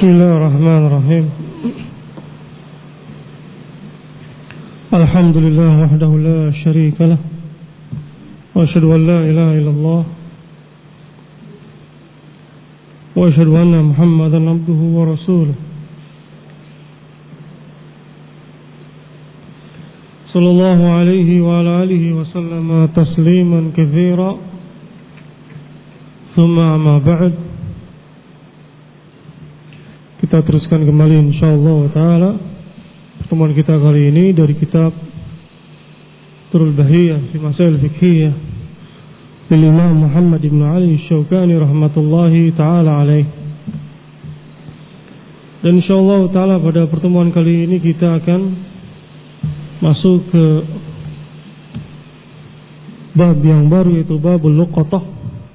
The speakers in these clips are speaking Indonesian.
Bismillahirrahmanirrahim. Alhamdulillah wahdahu la syarika lah. Wa asyhadu an la ilaha illallah. Wa asyhadu anna Muhammadan abduhu wa rasuluh. Sallallahu alaihi wa ala alihi wa sallama tasliman katsira. Thumma amma ba'd. Kita teruskan kembali insyaallah taala pertemuan kita kali ini dari kitab Turul Bahiyah fi Masail Fiqhiyah dari Imam Muhammad ibn Ali Syaukani rahmatullahi taala alaih. Dan insyaallah taala pada pertemuan kali ini kita akan masuk ke bab yang baru, yaitu babul luqatah.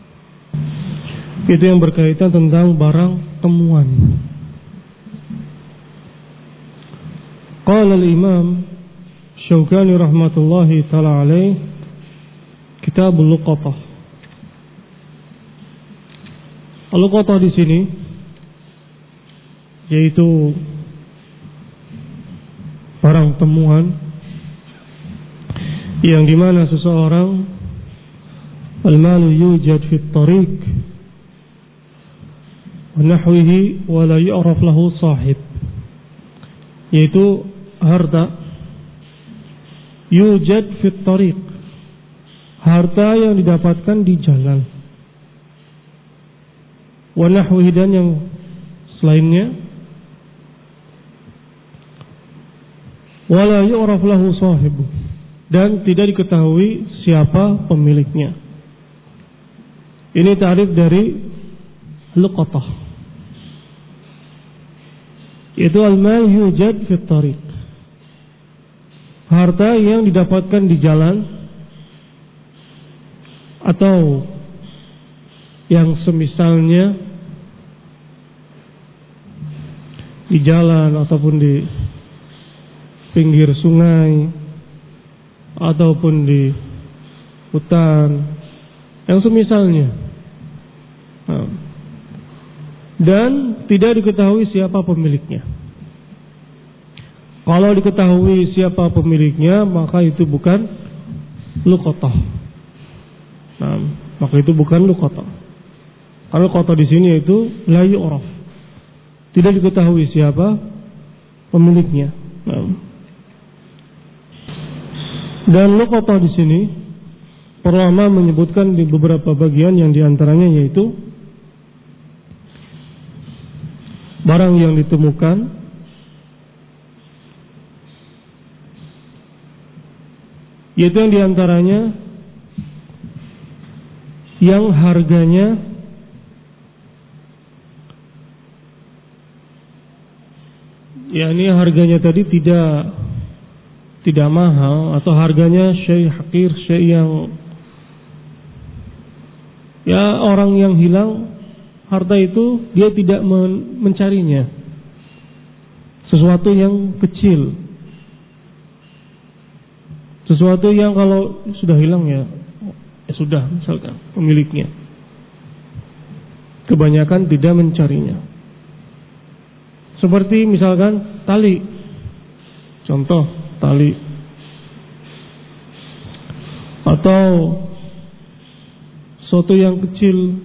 Itu yang berkaitan tentang barang temuan. Qala al-Imam Syaukani rahmatullahi ta'ala alaih, Kitabul Luqatah. Al-Luqatah di sini yaitu barang temuan yang dimana seseorang al-malu yujad fi at-tariq wa nahwihi wa la yu'raf lahu sahib, yaitu harta yujad fit tariq, harta yang didapatkan di jalan, wa nahwihi, dan yang selainnya, wala yu'raf lahu sahibu, dan tidak diketahui siapa pemiliknya. Ini ta'rif dari luqatah, yaitu al-mal yujad fit tariq, harta yang didapatkan di jalan atau yang semisalnya di jalan ataupun di pinggir sungai ataupun di hutan, yang semisalnya, dan tidak diketahui siapa pemiliknya. Kalau diketahui siapa pemiliknya, maka itu bukan luqatah. Nah, maka itu bukan luqatah. Karena luqatah di sini itu la yu'raf, tidak diketahui siapa pemiliknya. Nah, dan luqatah di sini para ulama menyebutkan di beberapa bagian, yang diantaranya yaitu barang yang ditemukan yaitu yang diantaranya yang harganya harganya tadi tidak mahal, atau harganya syai' hakir, syai' yang orang yang hilang harta itu dia tidak mencarinya, sesuatu yang kecil, sesuatu yang kalau sudah hilang ya sudah, misalkan pemiliknya kebanyakan tidak mencarinya. Seperti misalkan tali, contoh tali, atau sesuatu yang kecil,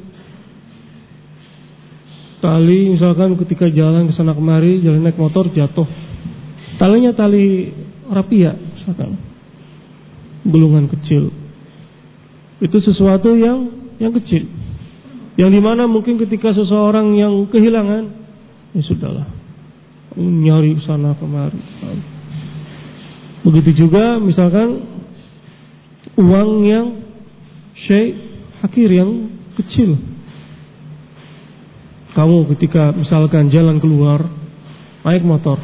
tali misalkan ketika jalan ke sana kemari, jalan naik motor jatuh, talinya tali rapia misalkan, gulungan kecil, itu sesuatu yang kecil, yang dimana mungkin ketika seseorang yang kehilangan, ya sudahlah, nyari sana kemari. Begitu juga misalkan uang yang syai' hakir, yang kecil. Kamu ketika misalkan jalan keluar naik motor,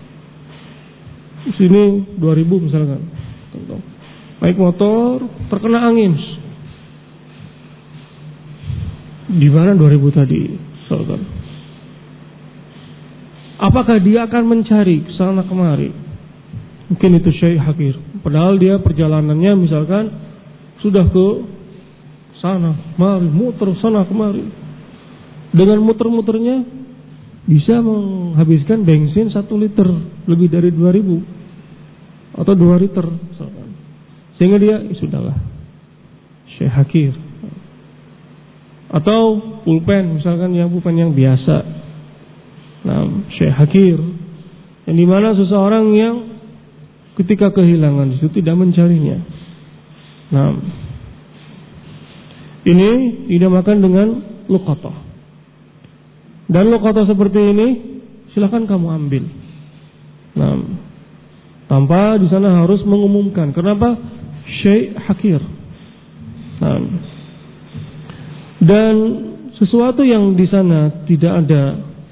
sini 2.000 misalkan, naik motor terkena angin, di mana 2.000 tadi, misalkan. Apakah dia akan mencari ke sana kemari? Mungkin itu syai' hakir, padahal dia perjalanannya misalkan sudah ke sana mari, muter sana kemari. Dengan muter-muternya bisa menghabiskan bensin 1 liter lebih dari 2.000 atau 2 liter misalkan. Sehingga dia sudahlah Syekh Hakir. Atau pulpen misalkan, yang pulpen yang biasa. Nah, Syekh Hakir, yang dimana seseorang yang ketika kehilangan itu tidak mencarinya. Nah, ini dinamakan dengan luqatah. Dan luqatah seperti ini silakan kamu ambil. Nah, tanpa di sana harus mengumumkan. Kenapa? Syekh Hakir. Nah, dan sesuatu yang di sana tidak ada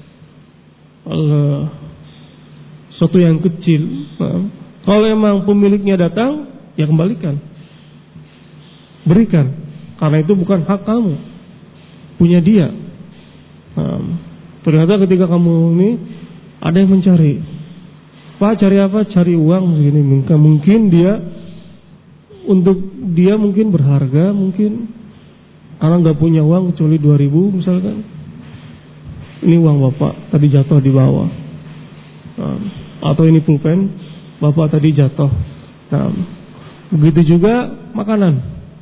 sesuatu yang kecil. Nah, kalau memang pemiliknya datang, ya kembalikan, berikan, karena itu bukan hak kamu, punya dia. Nah, ternyata ketika kamu ini ada yang mencari, Pak, cari apa? Cari uang begini. Mungkin dia, untuk dia mungkin berharga, mungkin karena nggak punya uang kecuali 2.000 misalkan. Ini uang bapak tadi jatuh di bawah. Nah, atau ini pulpen bapak tadi jatuh. Nah, begitu juga makanan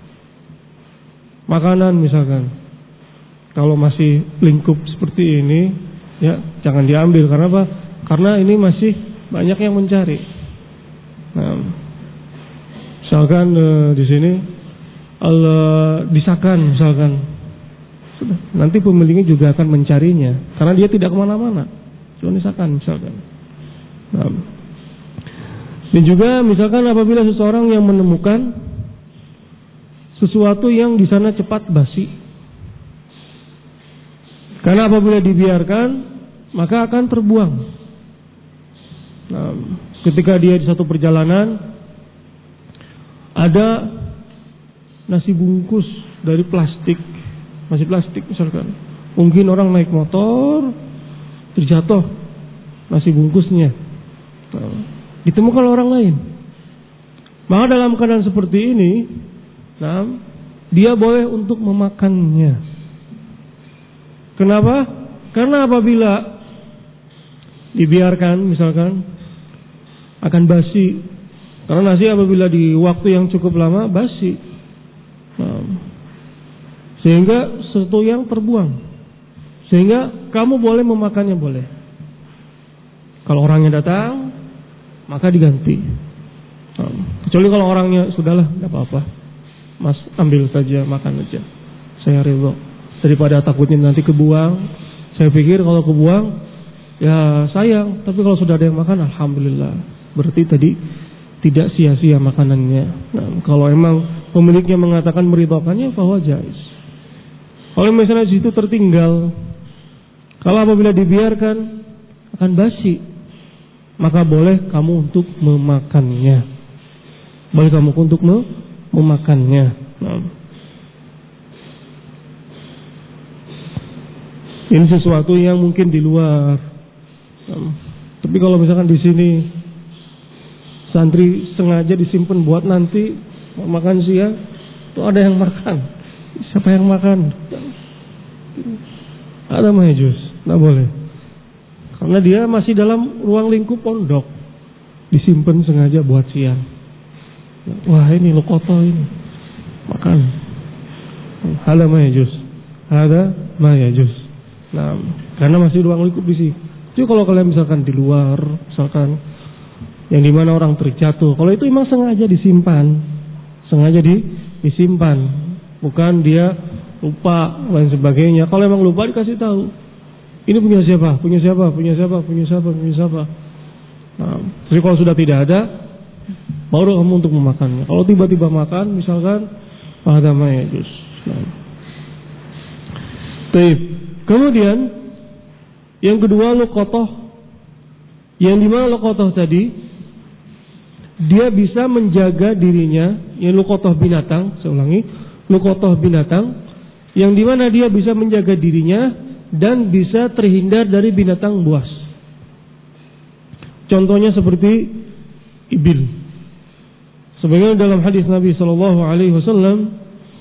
misalkan. Kalau masih lingkup seperti ini, ya jangan diambil. Karena apa? Karena ini masih banyak yang mencari. Nah, misalkan di sini disakan misalkan, sudah, nanti pemiliknya juga akan mencarinya karena dia tidak kemana-mana, cuma disakan misalkan. Nah, dan juga misalkan apabila seseorang yang menemukan sesuatu yang di sana cepat basi, karena apabila dibiarkan maka akan terbuang. Nah, ketika dia di satu perjalanan ada nasi bungkus dari plastik, masih plastik misalkan. Mungkin orang naik motor terjatuh nasi bungkusnya. Nah, ditemukan orang lain. Maka dalam keadaan seperti ini, nah, dia boleh untuk memakannya. Kenapa? Karena apabila dibiarkan misalkan akan basi. Karena nasi apabila di waktu yang cukup lama basi. Nah, sehingga sesuatu yang terbuang. Sehingga kamu boleh memakannya, boleh. Kalau orangnya datang, maka diganti. Nah, kecuali kalau orangnya sudahlah, tidak apa-apa, Mas ambil saja, makan aja, saya ridho. Daripada takutnya nanti kebuang. Saya pikir kalau kebuang ya sayang, tapi kalau sudah ada yang makan, alhamdulillah, berarti tadi tidak sia-sia makanannya. Nah, kalau emang pemiliknya mengatakan meridhokannya, bahwa jais. Kalau misalnya di situ tertinggal, kalau apabila dibiarkan akan basi, maka boleh kamu untuk memakannya. Boleh kamu untuk memakannya. Nah, ini sesuatu yang mungkin di luar. Nah, tapi kalau misalkan di sini santri sengaja disimpan buat nanti makan siang, itu ada yang makan. Siapa yang makan? Ada mahjus, tidak boleh. Karena dia masih dalam ruang lingkup pondok, disimpan sengaja buat siang. Wah, ini luqatah ini, makan. Ada mahjus, ada mahjus. Nah, karena masih ruang lingkup di sini. Jadi kalau kalian misalkan di luar, misalkan yang dimana orang terjatuh, kalau itu memang sengaja disimpan, disimpan, bukan dia lupa dan sebagainya. Kalau memang lupa dikasih tahu, ini punya siapa, punya siapa, punya siapa, punya siapa, punya siapa. Nah, jadi kalau sudah tidak ada, baru kamu untuk memakannya. Kalau tiba-tiba makan, misalkan ada mayjus. Nah. Kemudian yang kedua luqatah, yang dimana luqatah tadi dia bisa menjaga dirinya, yang luqatah binatang, saya ulangi, luqatah binatang, yang dimana dia bisa menjaga dirinya dan bisa terhindar dari binatang buas. Contohnya seperti ibil. Sebagaimana dalam hadis Nabi SAW,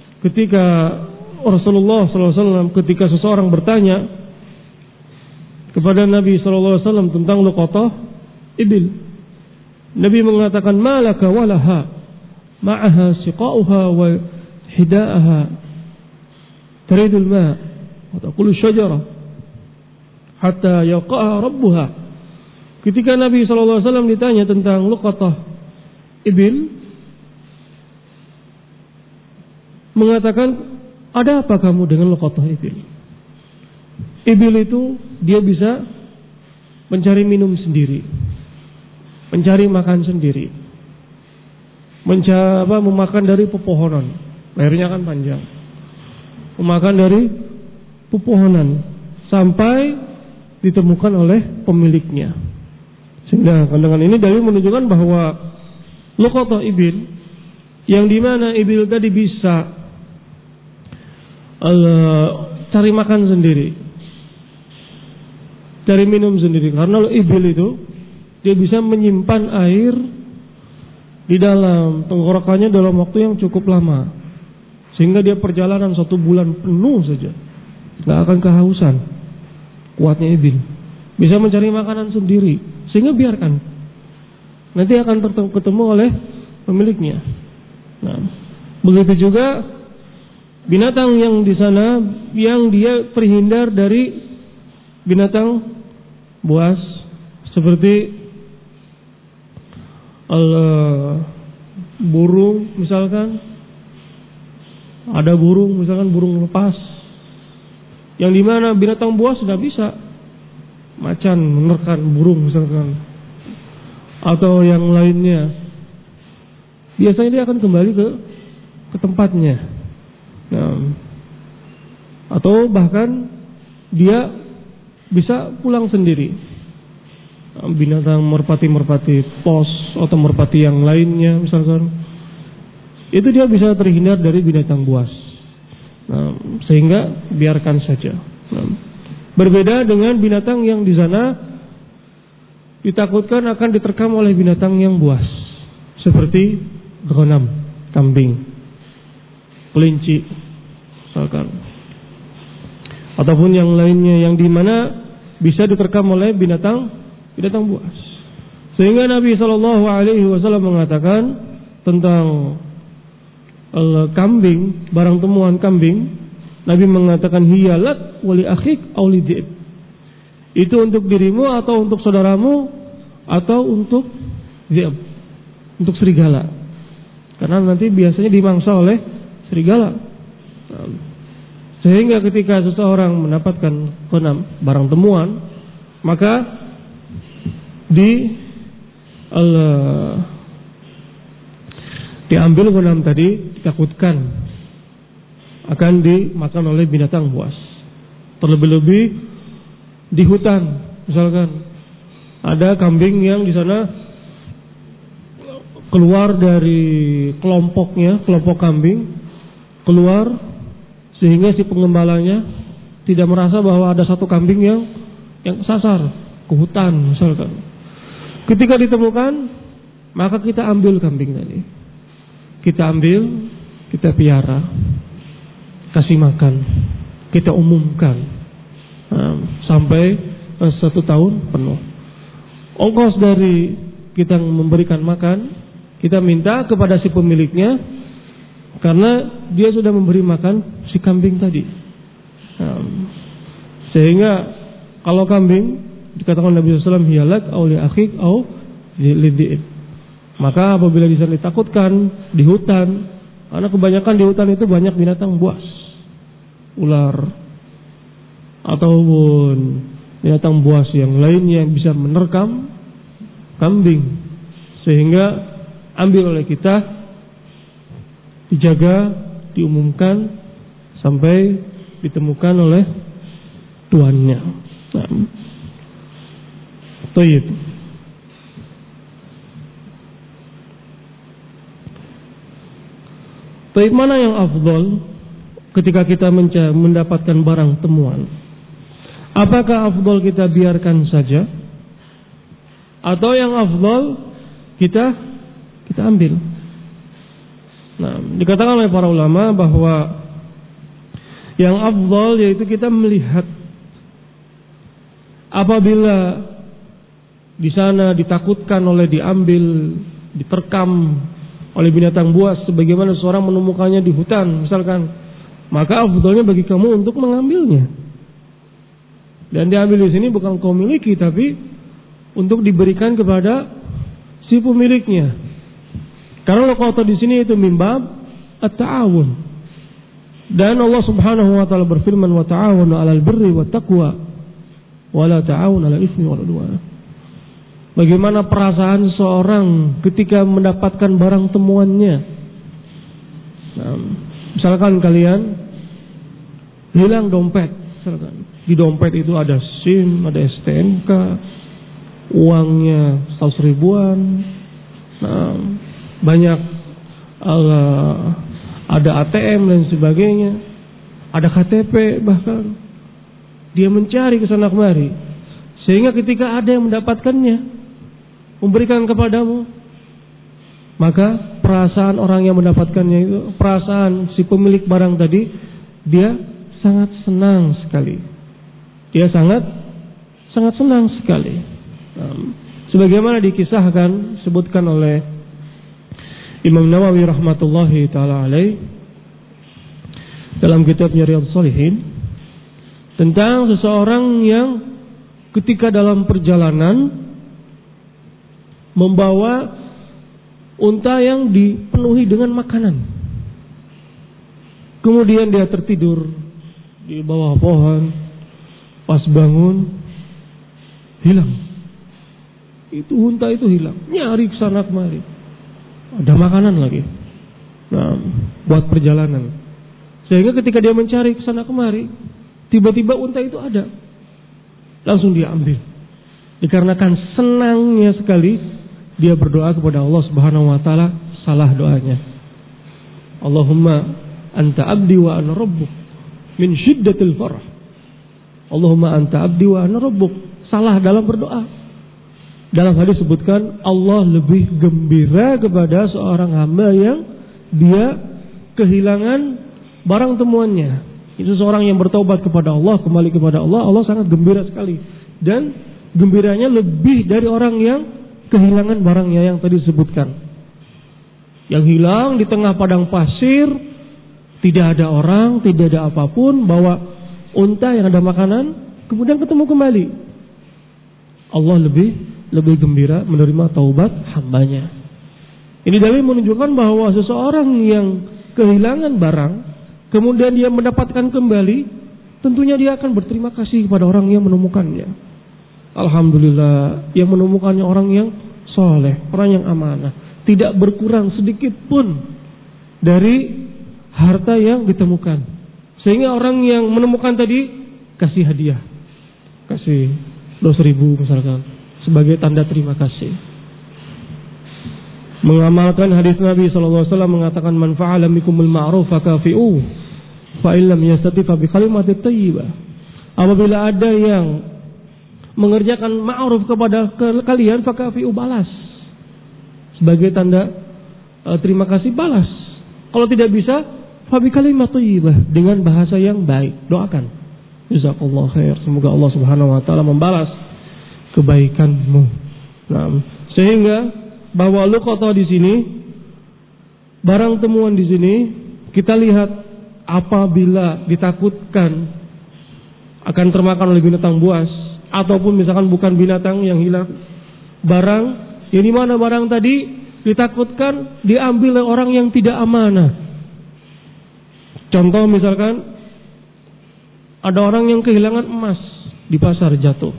ketika Rasulullah SAW ketika seseorang bertanya, kepada Nabi SAW tentang luqatah ibil. Nabi mengatakan, malaka walaha ma'aha siqa'uha wa hida'aha taridul ma' wa taqulu syajara hatta yaqa'a rabbuha. Ketika Nabi SAW ditanya tentang luqatah ibil, mengatakan, ada apa kamu dengan luqatah ibil? Ibil itu dia bisa mencari minum sendiri, mencari makan sendiri, memakan dari pepohonan, lehernya kan panjang, memakan dari pepohonan sampai ditemukan oleh pemiliknya. Sehingga dengan ini dalil menunjukkan bahwa luqatah ibil, yang dimana ibil tadi bisa cari makan sendiri, cari minum sendiri, karena ibil itu dia bisa menyimpan air di dalam tenggorokannya dalam waktu yang cukup lama, sehingga dia perjalanan 1 bulan penuh saja nggak akan kehausan. Kuatnya ibil, bisa mencari makanan sendiri, sehingga biarkan, nanti akan ketemu oleh pemiliknya. Nah, begitu juga binatang yang di sana yang dia terhindar dari binatang buas, seperti burung misalkan, ada burung misalkan burung lepas, yang dimana binatang buas sudah bisa macan menerkan burung misalkan, atau yang lainnya, biasanya dia akan kembali ke tempatnya. Nah, atau bahkan dia bisa pulang sendiri. Binatang merpati pos atau merpati yang lainnya misalkan, itu dia bisa terhindar dari binatang buas. Nah, sehingga biarkan saja. Nah, berbeda dengan binatang yang di sana ditakutkan akan diterkam oleh binatang yang buas, seperti ghanam, kambing, kelinci misalkan, ataupun yang lainnya yang dimana bisa diterkam oleh binatang buas. Sehingga Nabi SAW mengatakan tentang kambing, barang temuan kambing, Nabi mengatakan, hiyalat wali akhik aw lidib. Itu untuk dirimu atau untuk saudaramu atau untuk dhi'ab, untuk serigala. Karena nanti biasanya dimangsa oleh serigala. Sehingga ketika seseorang mendapatkan ghanam, barang temuan, maka diambil ghanam tadi, ditakutkan akan dimakan oleh binatang buas. Terlebih-lebih di hutan, misalkan ada kambing yang di sana keluar dari kelompok kambing keluar, sehingga si pengembalanya tidak merasa bahwa ada satu kambing yang sasar ke hutan misalkan. Ketika ditemukan, maka kita ambil kambing tadi, kita ambil, kita piara, kasih makan, kita umumkan sampai 1 tahun penuh. Ongkos dari kita memberikan makan, kita minta kepada si pemiliknya, karena dia sudah memberi makan si kambing tadi. Sehingga kalau kambing dikatakan Nabi SAW, hiyalat aw li akhik aw lidib, maka apabila bisa ditakutkan di hutan, karena kebanyakan di hutan itu banyak binatang buas, ular ataupun binatang buas yang lainnya yang bisa menerkam kambing, sehingga ambil oleh kita, dijaga, diumumkan sampai ditemukan oleh tuannya. Tayyib. Tayyib, mana yang afdal ketika kita mendapatkan barang temuan? Apakah afdal kita biarkan saja, atau yang afdal kita ambil? Nah, dikatakan oleh para ulama bahwa yang afdal yaitu kita melihat apabila di sana ditakutkan oleh diambil, diterkam oleh binatang buas sebagaimana seorang menemukannya di hutan misalkan, maka afdalnya bagi kamu untuk mengambilnya. Dan diambil di sini bukan kau miliki, tapi untuk diberikan kepada si pemiliknya. Karena luqatah di sini itu mimbab at-ta'awun. Dan Allah Subhanahu wa taala berfirman, wa ta'awunu 'alal birri wat taqwa wa la ta'awunu 'alal itsmi wal 'udwan. Bagaimana perasaan seorang ketika mendapatkan barang temuannya. Nah, misalkan kalian hilang dompet, misalkan di dompet itu ada SIM, ada STNK, uangnya 100 ribuan, nah, banyak ada ATM dan sebagainya, ada KTP bahkan. Dia mencari ke sana kemari, sehingga ketika ada yang mendapatkannya, memberikan kepadamu, maka perasaan orang yang mendapatkannya itu, perasaan si pemilik barang tadi, dia sangat senang sekali. Dia sangat senang sekali. Sebagaimana dikisahkan, sebutkan oleh Imam Nawawi rahmatullahi taala alaih dalam kitabnya Riyadhus Shalihin, tentang seseorang yang ketika dalam perjalanan membawa unta yang dipenuhi dengan makanan. Kemudian dia tertidur di bawah pohon. Pas bangun, hilang. Itu unta itu hilang. Nyari kesana kemari. Ada makanan lagi. Nah, buat perjalanan. Sehingga ketika dia mencari kesana kemari, tiba-tiba unta itu ada. Langsung dia ambil. Dikarenakan senangnya sekali, dia berdoa kepada Allah Subhanahu wa taala, salah doanya. Allahumma anta abdi wa ana rabbuk min syiddatil farah. Allahumma anta abdi wa ana rabbuk. Salah dalam berdoa. Dalam hadis sebutkan Allah lebih gembira kepada seorang hamba yang dia kehilangan barang temuannya. Itu seorang yang bertobat kepada Allah, kembali kepada Allah, Allah sangat gembira sekali. Dan gembiranya lebih dari orang yang kehilangan barangnya yang tadi disebutkan. Yang hilang di tengah padang pasir, tidak ada orang, tidak ada apapun, bawa unta yang ada makanan, kemudian ketemu kembali. Allah lebih gembira menerima taubat hambanya. Ini dalil menunjukkan bahwa seseorang yang kehilangan barang, kemudian dia mendapatkan kembali, tentunya dia akan berterima kasih kepada orang yang menemukannya. Alhamdulillah, yang menemukannya orang yang soleh, orang yang amanah, tidak berkurang sedikit pun dari harta yang ditemukan. Sehingga orang yang menemukan tadi kasih hadiah, kasih 2.000 misalkan, sebagai tanda terima kasih. Mengamalkan hadis Nabi SAW mengatakan, man fa'ala mikumul ma'ruf fakafi'u, fa illam yastati fa bi kalimatit thayyibah. Apabila ada yang mengerjakan ma'ruf kepada kalian, fakafi'u, balas. Sebagai tanda terima kasih, balas. Kalau tidak bisa, fa bi kalimat thayyibah, dengan bahasa yang baik, doakan. Jazakallahu khair, semoga Allah Subhanahu wa taala membalas kebaikanmu. Nah, sehingga bahwa luqatah di sini, barang temuan di sini, kita lihat apabila ditakutkan akan termakan oleh binatang buas, ataupun misalkan bukan binatang yang hilang, barang yang di mana barang tadi ditakutkan diambil oleh orang yang tidak amanah. Contoh misalkan ada orang yang kehilangan emas di pasar jatuh.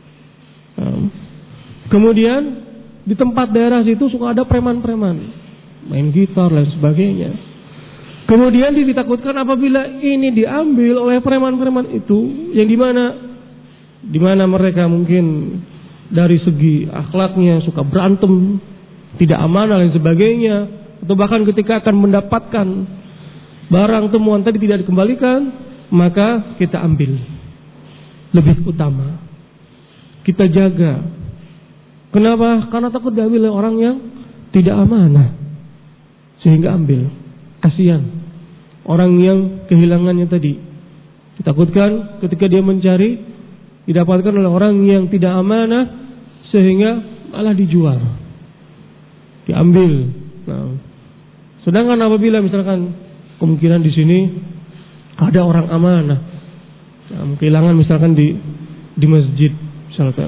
Kemudian di tempat daerah situ suka ada preman-preman main gitar dan sebagainya. Kemudian ditakutkan apabila ini diambil oleh preman-preman itu, yang di mana mereka mungkin dari segi akhlaknya suka berantem, tidak amanah dan sebagainya, atau bahkan ketika akan mendapatkan barang temuan tadi tidak dikembalikan, maka kita ambil. Lebih utama kita jaga. Kenapa? Karena takut diambil oleh orang yang tidak amanah, sehingga ambil. Kasihan orang yang kehilangannya tadi. Ditakutkan ketika dia mencari, didapatkan oleh orang yang tidak amanah sehingga malah dijual, diambil. Nah, sedangkan apabila misalkan kemungkinan di sini ada orang amanah, kehilangan misalkan di masjid, misalkan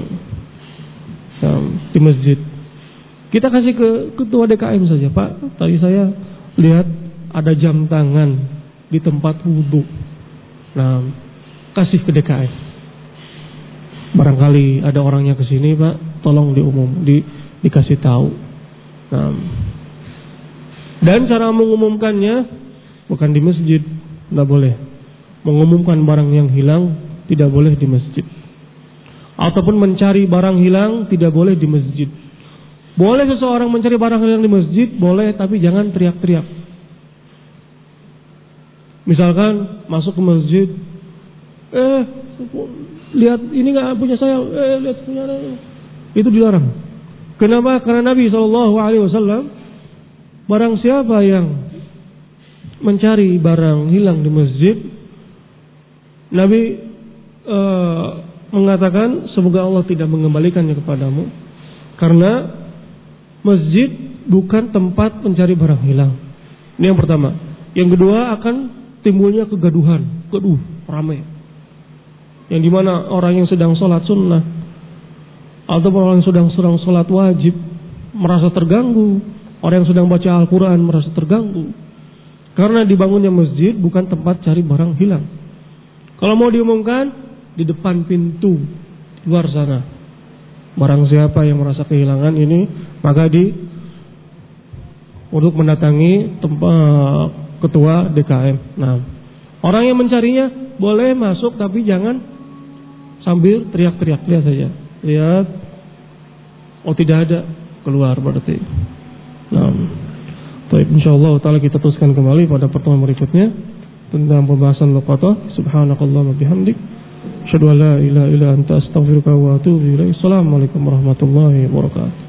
di masjid, kita kasih ke ketua DKM saja, Pak, tadi saya lihat ada jam tangan di tempat wudhu. Nah, kasih ke DKM. Barangkali ada orangnya ke sini, Pak, tolong dikasih tahu. Nah, dan cara mengumumkannya bukan di masjid, tidak boleh. Mengumumkan barang yang hilang tidak boleh di masjid. Ataupun mencari barang hilang tidak boleh di masjid. Boleh seseorang mencari barang hilang di masjid, boleh, tapi jangan teriak-teriak. Misalkan masuk ke masjid, lihat ini nggak punya saya, lihat punya saya. Itu dilarang. Kenapa? Karena Nabi SAW, barang siapa yang mencari barang hilang di masjid, Nabi mengatakan semoga Allah tidak mengembalikannya kepadamu, karena masjid bukan tempat mencari barang hilang. Ini yang pertama. Yang kedua, akan timbulnya kegaduhan, ramai. Yang dimana orang yang sedang sholat sunnah atau orang yang sedang sholat wajib merasa terganggu, orang yang sedang baca Al-Quran merasa terganggu, karena dibangunnya masjid bukan tempat cari barang hilang. Kalau mau diumumkan di depan pintu luar sana, barang siapa yang merasa kehilangan ini, maka untuk mendatangi tempat ketua DKM. Nah, orang yang mencarinya boleh masuk, tapi jangan sambil teriak-teriak. Lihat saja, lihat, oh tidak ada, keluar berarti. Nah, baik, insyaallah taala kita teruskan kembali pada pertemuan berikutnya tentang pembahasan luqatah. Subhanakallahumma bihamdik, asyhadu an la ilaha illa anta, astaghfiruka wa atubu ilaik. Assalamualaikum warahmatullahi wabarakatuh.